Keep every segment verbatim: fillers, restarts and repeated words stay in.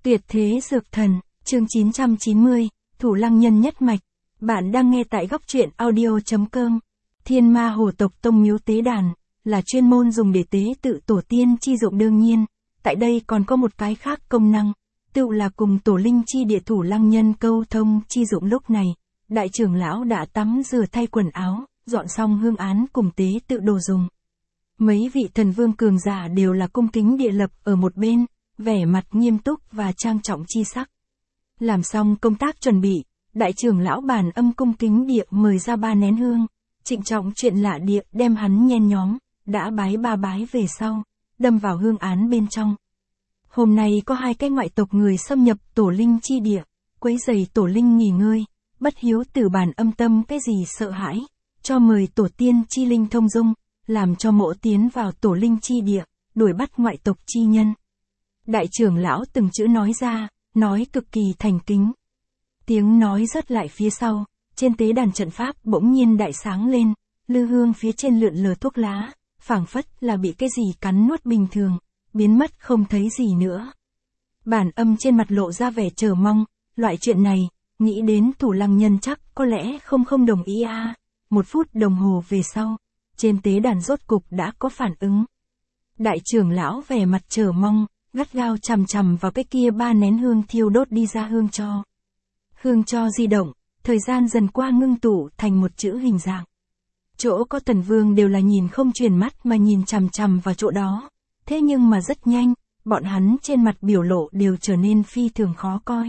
Tuyệt thế dược thần, chương chín trăm chín mươi, Thủ Lăng Nhân nhất mạch. Bạn đang nghe tại góc truyện audio chấm com. Thiên Ma Hồ tộc tông miếu tế đàn, là chuyên môn dùng để tế tự tổ tiên chi dụng đương nhiên. Tại đây còn có một cái khác công năng, tự là cùng tổ linh chi địa Thủ Lăng Nhân câu thông chi dụng. Lúc này, đại trưởng lão đã tắm rửa thay quần áo, dọn xong hương án cùng tế tự đồ dùng. Mấy vị thần vương cường giả đều là cung kính địa lập ở một bên, vẻ mặt nghiêm túc và trang trọng chi sắc. Làm xong công tác chuẩn bị, đại trưởng lão Bàn Âm cung kính địa mời ra ba nén hương, trịnh trọng chuyện lạ địa đem hắn nhen nhóm, đã bái ba bái về sau, đâm vào hương án bên trong. Hôm nay có hai cái ngoại tộc người xâm nhập tổ linh chi địa, quấy rầy tổ linh nghỉ ngơi, bất hiếu tử Bàn Âm tâm cái gì sợ hãi, cho mời tổ tiên chi linh thông dung, làm cho mộ tiến vào tổ linh chi địa, đuổi bắt ngoại tộc chi nhân. Đại trưởng lão từng chữ nói ra, nói cực kỳ thành kính. Tiếng nói rớt lại phía sau, trên tế đàn trận pháp bỗng nhiên đại sáng lên, lư hương phía trên lượn lờ thuốc lá, phảng phất là bị cái gì cắn nuốt bình thường, biến mất không thấy gì nữa. Bàn Âm trên mặt lộ ra vẻ chờ mong, loại chuyện này, nghĩ đến Thủ Lăng Nhân chắc có lẽ không không đồng ý à. Một phút đồng hồ về sau, trên tế đàn rốt cục đã có phản ứng. Đại trưởng lão vẻ mặt chờ mong, gắt gao chằm chằm vào cái kia ba nén hương thiêu đốt đi ra hương cho. Hương cho di động, thời gian dần qua ngưng tụ thành một chữ hình dạng. Chỗ có thần vương đều là nhìn không chuyển mắt mà nhìn chằm chằm vào chỗ đó. Thế nhưng mà rất nhanh, bọn hắn trên mặt biểu lộ đều trở nên phi thường khó coi.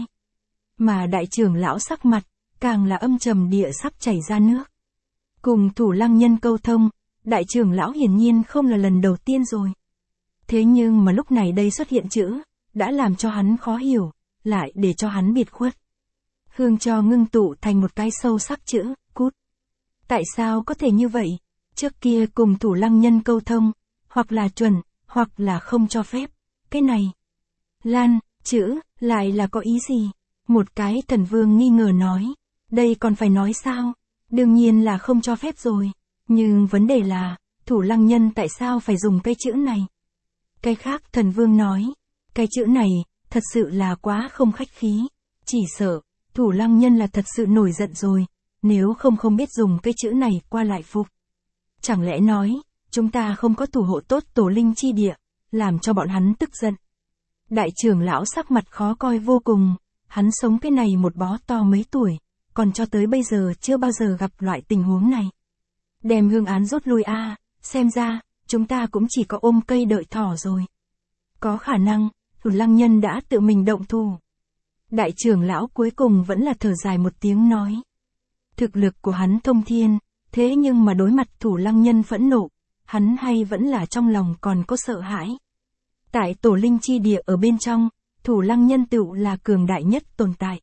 Mà đại trưởng lão sắc mặt, càng là âm trầm địa sắp chảy ra nước. Cùng Thủ Lăng Nhân câu thông, đại trưởng lão hiển nhiên không là lần đầu tiên rồi. Thế nhưng mà lúc này đây xuất hiện chữ, đã làm cho hắn khó hiểu, lại để cho hắn biệt khuất. Hương cho ngưng tụ thành một cái sâu sắc chữ, cút. Tại sao có thể như vậy? Trước kia cùng Thủ Lăng Nhân câu thông, hoặc là chuẩn, hoặc là không cho phép. Cái này, Lan, chữ, lại là có ý gì? Một cái thần vương nghi ngờ nói, đây còn phải nói sao? Đương nhiên là không cho phép rồi. Nhưng vấn đề là, Thủ Lăng Nhân tại sao phải dùng cái chữ này? Cái khác thần vương nói, cái chữ này, thật sự là quá không khách khí. Chỉ sợ, Thủ Lăng Nhân là thật sự nổi giận rồi, nếu không không biết dùng cái chữ này qua lại phục. Chẳng lẽ nói, chúng ta không có thủ hộ tốt tổ linh chi địa, làm cho bọn hắn tức giận. Đại trưởng lão sắc mặt khó coi vô cùng, hắn sống cái này một bó to mấy tuổi, còn cho tới bây giờ chưa bao giờ gặp loại tình huống này. Đem hương án rút lui a, à, xem ra, chúng ta cũng chỉ có ôm cây đợi thỏ rồi. Có khả năng, Thủ Lăng Nhân đã tự mình động thủ. Đại trưởng lão cuối cùng vẫn là thở dài một tiếng nói. Thực lực của hắn thông thiên, thế nhưng mà đối mặt Thủ Lăng Nhân phẫn nộ, hắn hay vẫn là trong lòng còn có sợ hãi. Tại tổ linh chi địa ở bên trong, Thủ Lăng Nhân tựu là cường đại nhất tồn tại.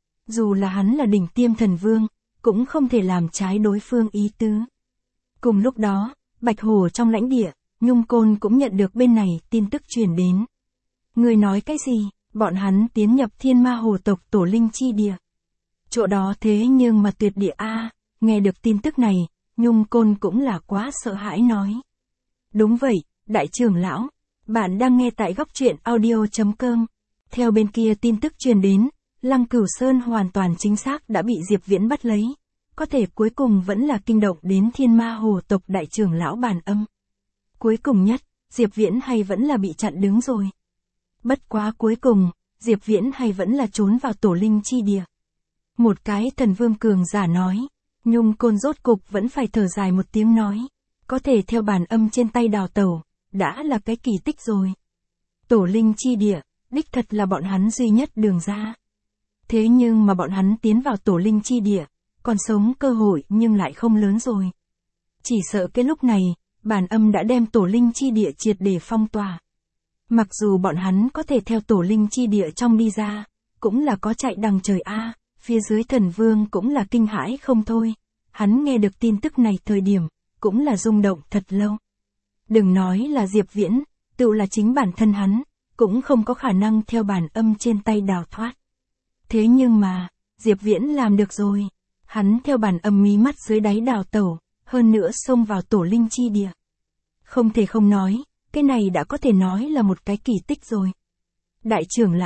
Dù là hắn là đỉnh tiêm thần vương, cũng không thể làm trái đối phương ý tứ. Cùng lúc đó, Bạch Hồ trong lãnh địa, Nhung Côn cũng nhận được bên này tin tức truyền đến. Người nói cái gì? Bọn hắn tiến nhập Thiên Ma Hồ tộc tổ linh chi địa. Chỗ đó thế nhưng mà tuyệt địa a, à, nghe được tin tức này, Nhung Côn cũng là quá sợ hãi nói. Đúng vậy, đại trưởng lão, bạn đang nghe tại góc truyện audio chấm com. Theo bên kia tin tức truyền đến, Lăng Cửu Sơn hoàn toàn chính xác đã bị Diệp Viễn bắt lấy. Có thể cuối cùng vẫn là kinh động đến Thiên Ma Hồ tộc đại trưởng lão Bàn Âm. Cuối cùng nhất, Diệp Viễn hay vẫn là bị chặn đứng rồi. Bất quá cuối cùng, Diệp Viễn hay vẫn là trốn vào tổ linh chi địa. Một cái thần vương cường giả nói, Nhung Côn rốt cục vẫn phải thở dài một tiếng nói. Có thể theo Bàn Âm trên tay đào tẩu, đã là cái kỳ tích rồi. Tổ linh chi địa, đích thật là bọn hắn duy nhất đường ra. Thế nhưng mà bọn hắn tiến vào tổ linh chi địa, còn sống cơ hội nhưng lại không lớn rồi. Chỉ sợ cái lúc này, Bàn Âm đã đem tổ linh chi địa triệt để phong tỏa. Mặc dù bọn hắn có thể theo tổ linh chi địa trong đi ra, cũng là có chạy đằng trời a, à, phía dưới thần vương cũng là kinh hãi không thôi. Hắn nghe được tin tức này thời điểm, cũng là rung động thật lâu. Đừng nói là Diệp Viễn, tự là chính bản thân hắn, cũng không có khả năng theo Bàn Âm trên tay đào thoát. Thế nhưng mà, Diệp Viễn làm được rồi. Hắn theo Bàn Âm mí mắt dưới đáy đào tẩu, hơn nữa xông vào tổ linh chi địa. Không thể không nói, cái này đã có thể nói là một cái kỳ tích rồi. Đại trưởng lão,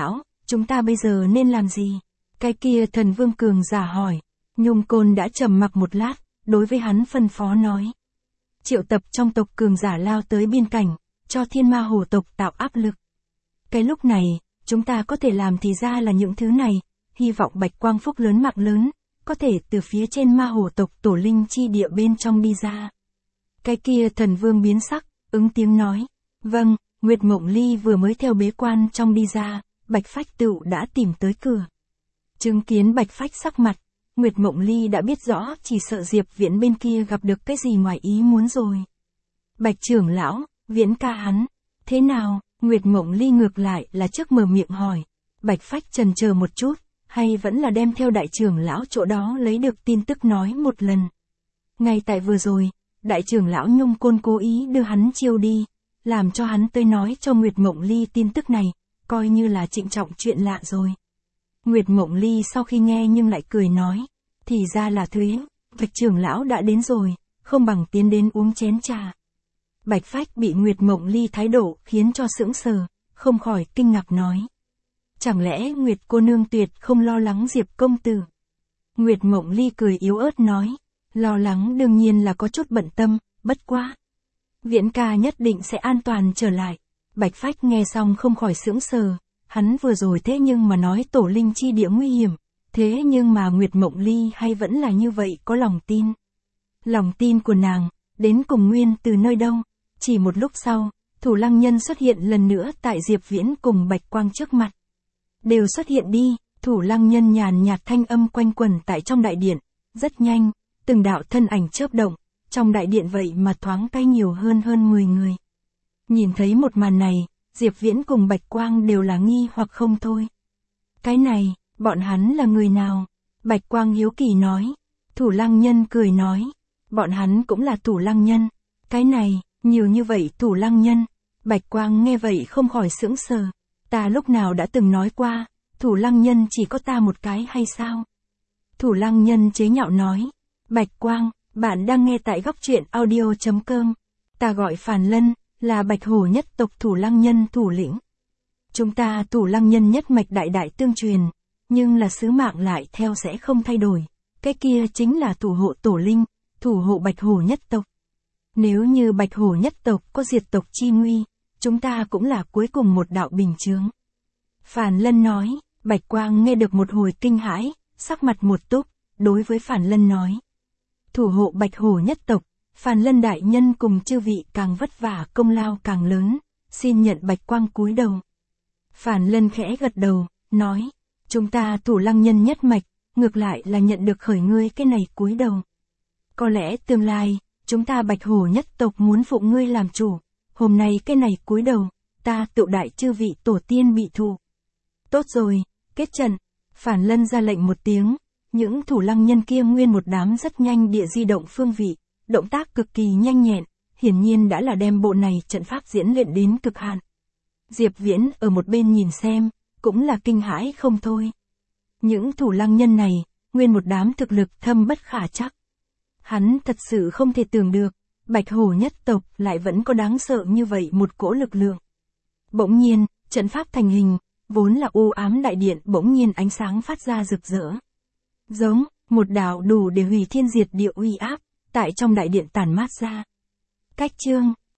chúng ta bây giờ nên làm gì? Cái kia thần vương cường giả hỏi. Nhung Côn đã trầm mặc một lát, đối với hắn phân phó nói. Triệu tập trong tộc cường giả lao tới biên cảnh, cho thiên ma hổ tộc tạo áp lực. Cái lúc này, chúng ta có thể làm thì ra là những thứ này, hy vọng bạch quang phúc lớn mạng lớn, có thể từ phía trên ma hổ tộc tổ linh chi địa bên trong đi ra. Cái kia thần vương biến sắc, ứng tiếng nói. Vâng, Nguyệt Mộng Ly vừa mới theo bế quan trong đi ra, Bạch Phách tựu đã tìm tới cửa. Chứng kiến Bạch Phách sắc mặt, Nguyệt Mộng Ly đã biết rõ chỉ sợ Diệp Viễn bên kia gặp được cái gì ngoài ý muốn rồi. Bạch trưởng lão, Viễn ca hắn, thế nào? Nguyệt Mộng Ly ngược lại là trước mở miệng hỏi. Bạch Phách chần chờ một chút, hay vẫn là đem theo đại trưởng lão chỗ đó lấy được tin tức nói một lần. Ngay tại vừa rồi, đại trưởng lão Nhung Côn cố ý đưa hắn chiêu đi, làm cho hắn tới nói cho Nguyệt Mộng Ly tin tức này, coi như là trịnh trọng chuyện lạ rồi. Nguyệt Mộng Ly sau khi nghe nhưng lại cười nói, thì ra là thế, Bạch trưởng lão đã đến rồi, không bằng tiến đến uống chén trà. Bạch Phách bị Nguyệt Mộng Ly thái độ khiến cho sững sờ, không khỏi kinh ngạc nói. Chẳng lẽ Nguyệt cô nương tuyệt không lo lắng Diệp công tử? Nguyệt Mộng Ly cười yếu ớt nói, lo lắng đương nhiên là có chút bận tâm, bất quá. Viễn ca nhất định sẽ an toàn trở lại. Bạch Phách nghe xong không khỏi sững sờ, hắn vừa rồi thế nhưng mà nói tổ linh chi địa nguy hiểm, thế nhưng mà Nguyệt Mộng Ly hay vẫn là như vậy có lòng tin. Lòng tin của nàng, đến cùng nguyên từ nơi đâu? Chỉ một lúc sau, Thủ Lăng Nhân xuất hiện lần nữa tại Diệp Viễn cùng Bạch Quang trước mặt. Đều xuất hiện đi, Thủ Lăng Nhân nhàn nhạt thanh âm quanh quẩn tại trong đại điện, rất nhanh, từng đạo thân ảnh chớp động, trong đại điện vậy mà thoáng cái nhiều hơn hơn mười người. Nhìn thấy một màn này, Diệp Viễn cùng Bạch Quang đều là nghi hoặc không thôi. Cái này, bọn hắn là người nào? Bạch Quang hiếu kỳ nói. Thủ Lăng Nhân cười nói, bọn hắn cũng là Thủ Lăng Nhân. Cái này, nhiều như vậy Thủ Lăng Nhân. Bạch Quang nghe vậy không khỏi sững sờ. Ta lúc nào đã từng nói qua, Thủ Lăng Nhân chỉ có ta một cái hay sao? Thủ Lăng Nhân chế nhạo nói. Bạch Quang, bạn đang nghe tại góc truyện audio chấm com. Ta gọi Phàn Lân, là Bạch Hổ nhất tộc Thủ Lăng Nhân thủ lĩnh. Chúng ta Thủ Lăng Nhân nhất mạch đại đại tương truyền, nhưng là sứ mạng lại theo sẽ không thay đổi. Cái kia chính là thủ hộ tổ linh, thủ hộ Bạch Hổ nhất tộc. Nếu như Bạch Hổ nhất tộc có diệt tộc chi nguy, chúng ta cũng là cuối cùng một đạo bình chướng. Phàn Lân nói. Bạch Quang nghe được một hồi kinh hãi, sắc mặt một túc, đối với Phàn Lân nói. Thủ hộ Bạch Hổ nhất tộc, Phàn Lân đại nhân cùng chư vị càng vất vả công lao càng lớn, xin nhận Bạch Quang cúi đầu. Phàn Lân khẽ gật đầu, nói, chúng ta Thủ Lăng Nhân nhất mạch, ngược lại là nhận được khởi ngươi cái này cúi đầu. Có lẽ tương lai, chúng ta Bạch Hổ nhất tộc muốn phụng ngươi làm chủ, hôm nay cái này cúi đầu, ta tự đại chư vị tổ tiên bị thụ. Tốt rồi, kết trận. Phàn Lân ra lệnh một tiếng, những Thủ Lăng Nhân kia nguyên một đám rất nhanh địa di động phương vị, động tác cực kỳ nhanh nhẹn, hiển nhiên đã là đem bộ này trận pháp diễn luyện đến cực hạn. Diệp Viễn ở một bên nhìn xem, cũng là kinh hãi không thôi. Những Thủ Lăng Nhân này, nguyên một đám thực lực thâm bất khả trắc. Hắn thật sự không thể tưởng được, Bạch Hổ nhất tộc lại vẫn có đáng sợ như vậy một cỗ lực lượng. Bỗng nhiên, trận pháp thành hình, vốn là u ám đại điện bỗng nhiên ánh sáng phát ra rực rỡ. Giống, một đạo đủ để hủy thiên diệt địa uy áp, tại trong đại điện tản mát ra. Cách chương